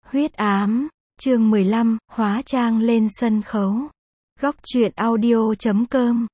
Huyết ám, chương 15, hóa trang lên sân khấu. Góc truyện audio.com.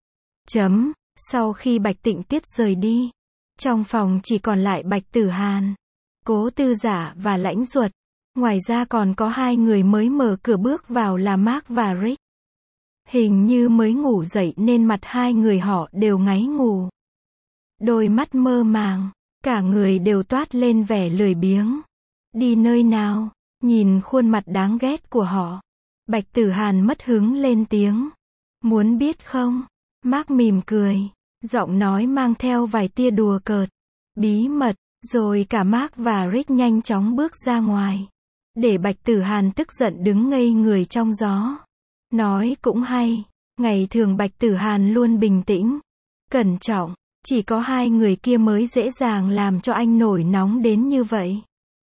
Sau khi Bạch Tịnh Tiết rời đi, trong phòng chỉ còn lại Bạch Tử Hàn, Cố Tư Giả và Lãnh Duật. Ngoài ra còn có hai người mới mở cửa bước vào là Mark và Rick. Hình như mới ngủ dậy nên mặt hai người họ đều ngáy ngủ. Đôi mắt mơ màng, cả người đều toát lên vẻ lười biếng. Đi nơi nào? Nhìn khuôn mặt đáng ghét của họ, Bạch Tử Hàn mất hứng lên tiếng. Muốn biết không? Mark mỉm cười, giọng nói mang theo vài tia đùa cợt. Bí mật, rồi cả Mark và Rick nhanh chóng bước ra ngoài. Để Bạch Tử Hàn tức giận đứng ngây người trong gió. Nói cũng hay, ngày thường Bạch Tử Hàn luôn bình tĩnh, cẩn trọng, chỉ có hai người kia mới dễ dàng làm cho anh nổi nóng đến như vậy.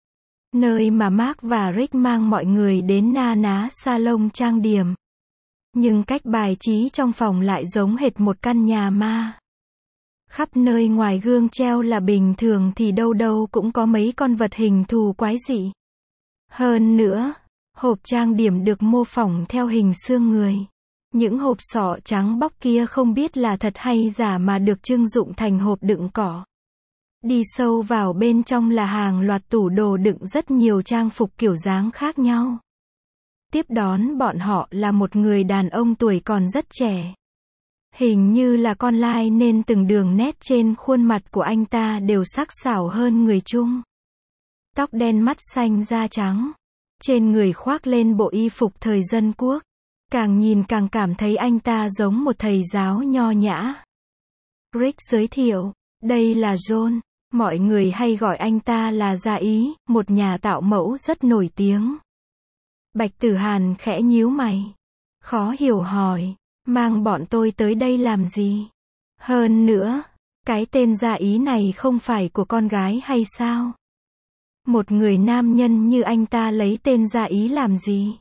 Nơi mà Mark và Rick mang mọi người đến na ná salon trang điểm. Nhưng cách bài trí trong phòng lại giống hệt một căn nhà ma. Khắp nơi ngoài gương treo là bình thường thì đâu đâu cũng có mấy con vật hình thù quái dị. Hơn nữa, hộp trang điểm được mô phỏng theo hình xương người. Những hộp sọ trắng bóc kia không biết là thật hay giả mà được trưng dụng thành hộp đựng cỏ. Đi sâu vào bên trong là hàng loạt tủ đồ đựng rất nhiều trang phục kiểu dáng khác nhau. Tiếp đón bọn họ là một người đàn ông tuổi còn rất trẻ. Hình như là con lai nên từng đường nét trên khuôn mặt của anh ta đều sắc sảo hơn người Trung. Tóc đen mắt xanh da trắng. Trên người khoác lên bộ y phục thời dân quốc. Càng nhìn càng cảm thấy anh ta giống một thầy giáo nho nhã. Rick giới thiệu, đây là John. Mọi người hay gọi anh ta là Gia Ý, một nhà tạo mẫu rất nổi tiếng. Bạch Tử Hàn khẽ nhíu mày. Khó hiểu hỏi, mang bọn tôi tới đây làm gì? Hơn nữa, cái tên Gia Ý này không phải của con gái hay sao? Một người nam nhân như anh ta lấy tên Gia Ý làm gì?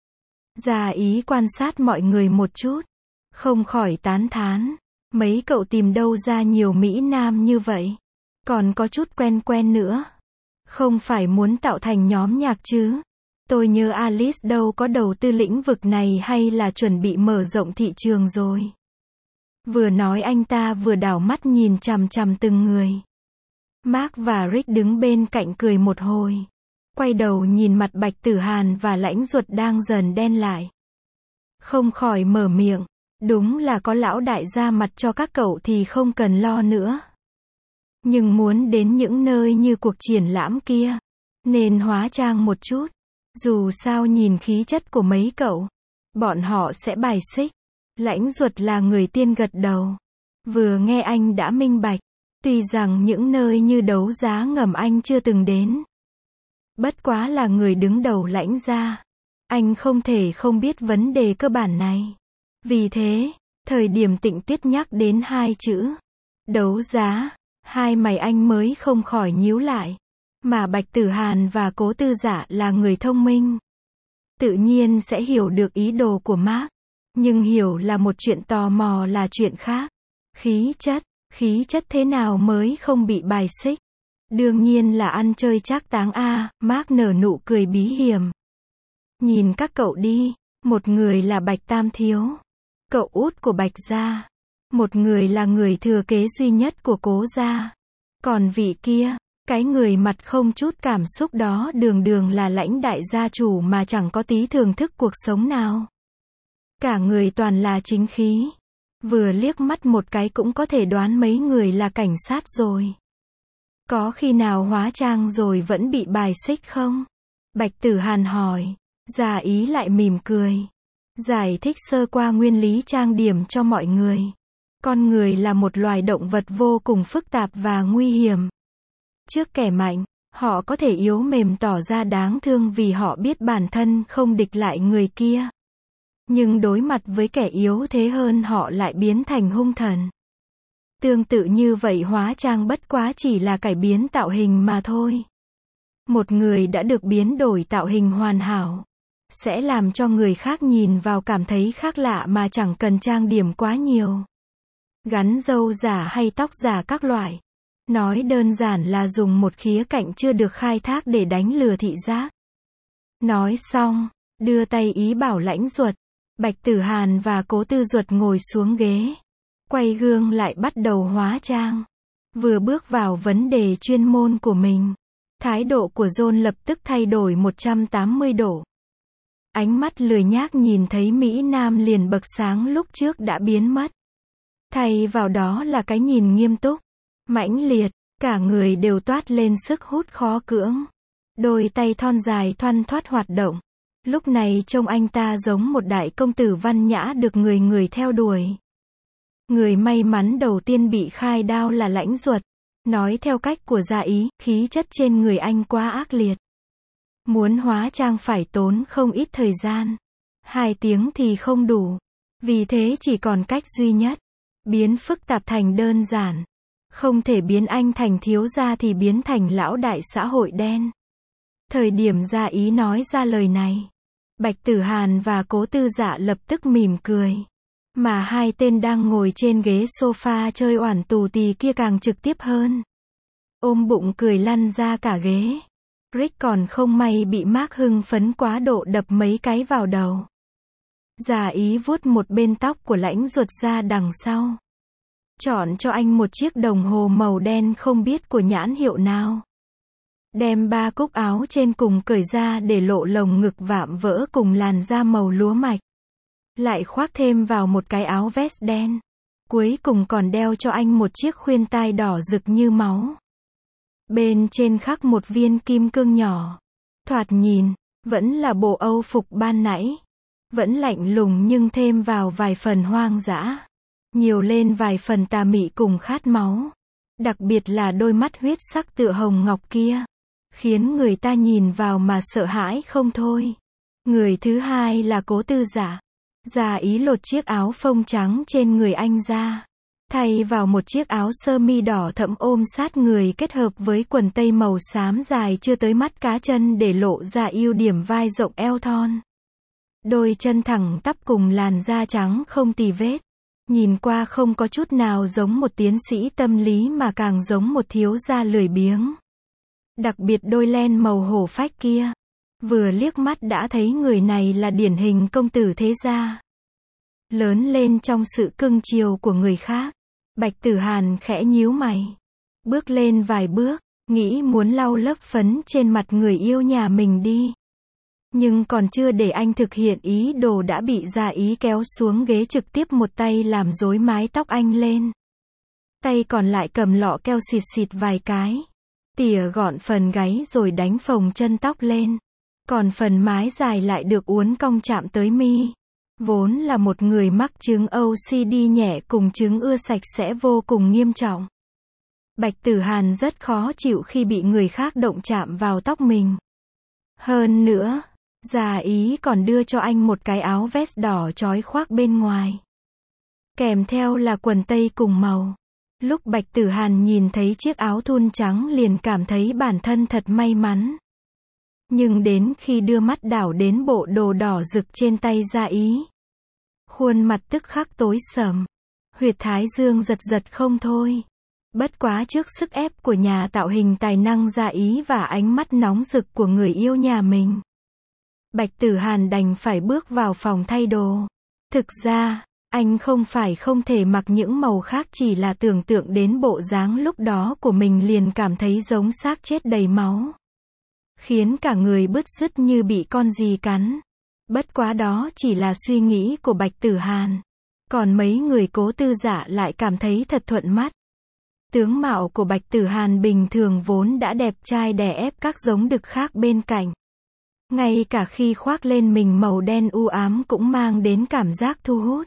Gia Ý quan sát mọi người một chút, không khỏi tán thán. Mấy cậu tìm đâu ra nhiều mỹ nam như vậy? Còn có chút quen quen nữa. Không phải muốn tạo thành nhóm nhạc chứ? Tôi nhớ Alice đâu có đầu tư lĩnh vực này hay là chuẩn bị mở rộng thị trường rồi. Vừa nói anh ta vừa đảo mắt nhìn chằm chằm từng người. Mark và Rick đứng bên cạnh cười một hồi. Quay đầu nhìn mặt Bạch Tử Hàn và Lãnh Duật đang dần đen lại. Không khỏi mở miệng. Đúng là có lão đại ra mặt cho các cậu thì không cần lo nữa. Nhưng muốn đến những nơi như cuộc triển lãm kia, nên hóa trang một chút. Dù sao nhìn khí chất của mấy cậu, bọn họ sẽ bài xích. Lãnh Duật là người tiên gật đầu. Vừa nghe anh đã minh bạch. Tuy rằng những nơi như đấu giá ngầm anh chưa từng đến. Bất quá là người đứng đầu Lãnh gia. Anh không thể không biết vấn đề cơ bản này. Vì thế, thời điểm Tịnh Tiết nhắc đến hai chữ đấu giá, hai mày anh mới không khỏi nhíu lại. Mà Bạch Tử Hàn và Cố Tư Giả là người thông minh, tự nhiên sẽ hiểu được ý đồ của Mark. Nhưng hiểu là một chuyện, tò mò là chuyện khác. Khí chất thế nào mới không bị bài xích? Đương nhiên là ăn chơi trác táng a. Mark nở nụ cười bí hiểm. Nhìn các cậu đi, một người là Bạch Tam Thiếu, cậu út của Bạch gia. Một người là người thừa kế duy nhất của Cố gia. Còn vị kia, cái người mặt không chút cảm xúc đó đường đường là Lãnh đại gia chủ mà chẳng có tí thưởng thức cuộc sống nào. Cả người toàn là chính khí. Vừa liếc mắt một cái cũng có thể đoán mấy người là cảnh sát rồi. Có khi nào hóa trang rồi vẫn bị bài xích không? Bạch Tử Hàn hỏi. Gia Ý lại mỉm cười. Giải thích sơ qua nguyên lý trang điểm cho mọi người. Con người là một loài động vật vô cùng phức tạp và nguy hiểm. Trước kẻ mạnh, họ có thể yếu mềm tỏ ra đáng thương vì họ biết bản thân không địch lại người kia. Nhưng đối mặt với kẻ yếu thế hơn họ lại biến thành hung thần. Tương tự như vậy, hóa trang bất quá chỉ là cải biến tạo hình mà thôi. Một người đã được biến đổi tạo hình hoàn hảo, sẽ làm cho người khác nhìn vào cảm thấy khác lạ mà chẳng cần trang điểm quá nhiều. Gắn râu giả hay tóc giả các loại. Nói đơn giản là dùng một khía cạnh chưa được khai thác để đánh lừa thị giác. Nói xong, đưa tay ý bảo Lãnh Duật. Bạch Tử Hàn và Cố Tư Duật ngồi xuống ghế. Quay gương lại bắt đầu hóa trang. Vừa bước vào vấn đề chuyên môn của mình, thái độ của John lập tức thay đổi 180 độ. Ánh mắt lười nhác nhìn thấy Mỹ Nam liền bậc sáng lúc trước đã biến mất. Thay vào đó là cái nhìn nghiêm túc, mãnh liệt, cả người đều toát lên sức hút khó cưỡng. Đôi tay thon dài thoăn thoắt hoạt động. Lúc này trông anh ta giống một đại công tử văn nhã được người người theo đuổi. Người may mắn đầu tiên bị khai đao là Lãnh Duật. Nói theo cách của Gia Ý, khí chất trên người anh quá ác liệt. Muốn hóa trang phải tốn không ít thời gian. 2 tiếng thì không đủ. Vì thế chỉ còn cách duy nhất. Biến phức tạp thành đơn giản. Không thể biến anh thành thiếu gia thì biến thành lão đại xã hội đen. Thời điểm Gia Ý nói ra lời này, Bạch Tử Hàn và Cố Tư Dạ lập tức mỉm cười. Mà 2 tên đang ngồi trên ghế sofa chơi oản tù tì kia càng trực tiếp hơn. Ôm bụng cười lăn ra cả ghế. Rick còn không may bị Mark hưng phấn quá độ đập mấy cái vào đầu. Gia Ý vuốt một bên tóc của Lãnh Duật ra đằng sau. Chọn cho anh một chiếc đồng hồ màu đen không biết của nhãn hiệu nào. Đem 3 cúc áo trên cùng cởi ra để lộ lồng ngực vạm vỡ cùng làn da màu lúa mạch. Lại khoác thêm vào một cái áo vest đen. Cuối cùng còn đeo cho anh một chiếc khuyên tai đỏ rực như máu. Bên trên khắc một viên kim cương nhỏ. Thoạt nhìn, vẫn là bộ Âu phục ban nãy. Vẫn lạnh lùng nhưng thêm vào vài phần hoang dã. Nhiều lên vài phần tà mị cùng khát máu. Đặc biệt là đôi mắt huyết sắc tựa hồng ngọc kia. Khiến người ta nhìn vào mà sợ hãi không thôi. Người thứ hai là Cố Tư Dạ. Gia Ý lột chiếc áo phông trắng trên người anh ra. Thay vào một chiếc áo sơ mi đỏ thẫm ôm sát người kết hợp với quần tây màu xám dài chưa tới mắt cá chân để lộ ra ưu điểm vai rộng eo thon. Đôi chân thẳng tắp cùng làn da trắng không tì vết. Nhìn qua không có chút nào giống một tiến sĩ tâm lý mà càng giống một thiếu gia lười biếng. Đặc biệt đôi len màu hổ phách kia. Vừa liếc mắt đã thấy người này là điển hình công tử thế gia. Lớn lên trong sự cưng chiều của người khác. Bạch Tử Hàn khẽ nhíu mày. Bước lên vài bước, nghĩ muốn lau lớp phấn trên mặt người yêu nhà mình đi. Nhưng còn chưa để anh thực hiện ý đồ đã bị Gia Ý kéo xuống ghế trực tiếp một tay làm rối mái tóc anh lên. Tay còn lại cầm lọ keo xịt xịt vài cái. Tỉa gọn phần gáy rồi đánh phồng chân tóc lên. Còn phần mái dài lại được uốn cong chạm tới mi. Vốn là một người mắc chứng OCD nhẹ cùng chứng ưa sạch sẽ vô cùng nghiêm trọng. Bạch Tử Hàn rất khó chịu khi bị người khác động chạm vào tóc mình. Hơn nữa, Gia Ý còn đưa cho anh một cái áo vest đỏ chói khoác bên ngoài. Kèm theo là quần tây cùng màu. Lúc Bạch Tử Hàn nhìn thấy chiếc áo thun trắng liền cảm thấy bản thân thật may mắn. Nhưng đến khi đưa mắt đảo đến bộ đồ đỏ rực trên tay Gia Ý, khuôn mặt tức khắc tối sầm. Huyệt thái dương giật giật không thôi. Bất quá trước sức ép của nhà tạo hình tài năng Gia Ý và ánh mắt nóng rực của người yêu nhà mình, Bạch Tử Hàn đành phải bước vào phòng thay đồ. Thực ra, anh không phải không thể mặc những màu khác, chỉ là tưởng tượng đến bộ dáng lúc đó của mình liền cảm thấy giống xác chết đầy máu. Khiến cả người bứt rứt như bị con gì cắn. Bất quá đó chỉ là suy nghĩ của Bạch Tử Hàn. Còn mấy người Cố Tư Dạ lại cảm thấy thật thuận mắt. Tướng mạo của Bạch Tử Hàn bình thường vốn đã đẹp trai đè ép các giống đực khác bên cạnh. Ngay cả khi khoác lên mình màu đen u ám cũng mang đến cảm giác thu hút.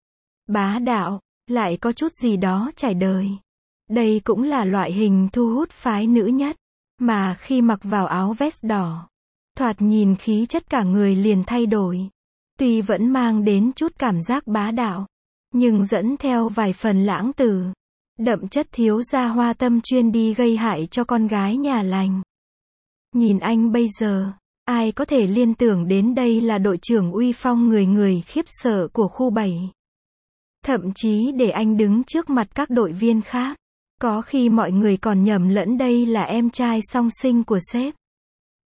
Bá đạo, lại có chút gì đó trải đời. Đây cũng là loại hình thu hút phái nữ nhất. Mà khi mặc vào áo vest đỏ, thoạt nhìn khí chất cả người liền thay đổi. Tuy vẫn mang đến chút cảm giác bá đạo, nhưng dẫn theo vài phần lãng tử. Đậm chất thiếu gia hoa tâm chuyên đi gây hại cho con gái nhà lành. Nhìn anh bây giờ, ai có thể liên tưởng đến đây là đội trưởng uy phong người người khiếp sợ của khu 7. Thậm chí để anh đứng trước mặt các đội viên khác. Có khi mọi người còn nhầm lẫn đây là em trai song sinh của sếp.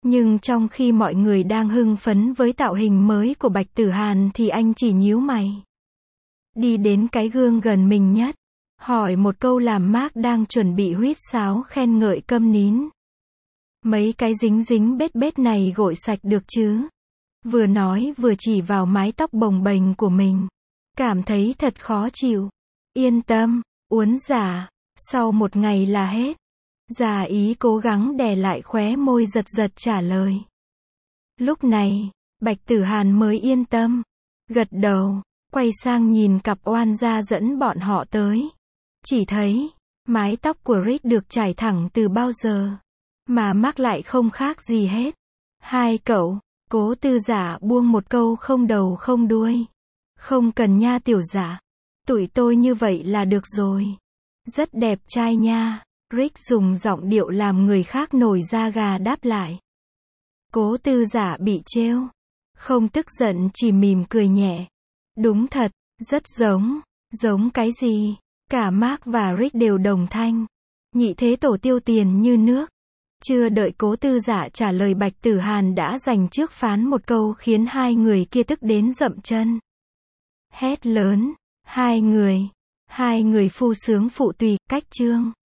Nhưng trong khi mọi người đang hưng phấn với tạo hình mới của Bạch Tử Hàn thì anh chỉ nhíu mày. Đi đến cái gương gần mình nhất, hỏi một câu làm Mark đang chuẩn bị huýt sáo khen ngợi câm nín. Mấy cái dính dính bết bết này gội sạch được chứ? Vừa nói vừa chỉ vào mái tóc bồng bềnh của mình. Cảm thấy thật khó chịu. Yên tâm, uốn giả, sau một ngày là hết. Già ý cố gắng đè lại khóe môi giật giật trả lời. Lúc này, Bạch Tử Hàn mới yên tâm. Gật đầu, quay sang nhìn cặp oan gia dẫn bọn họ tới. Chỉ thấy, mái tóc của Rick được trải thẳng từ bao giờ. Mà Mark lại không khác gì hết. Hai cậu, Cố Tư Giả buông một câu không đầu không đuôi. Không cần nha tiểu giả. Tụi tôi như vậy là được rồi. Rất đẹp trai nha. Rick dùng giọng điệu làm người khác nổi da gà đáp lại. Cố Tư Giả bị trêu. Không tức giận chỉ mỉm cười nhẹ. Đúng thật, rất giống. Giống cái gì? Cả Mark và Rick đều đồng thanh. Nhị thế tổ tiêu tiền như nước. Chưa đợi Cố Tư Giả trả lời Bạch Tử Hàn đã giành trước phán một câu khiến hai người kia tức đến dậm chân. Hét lớn. Hai người phu sướng phụ tùy, cách chương.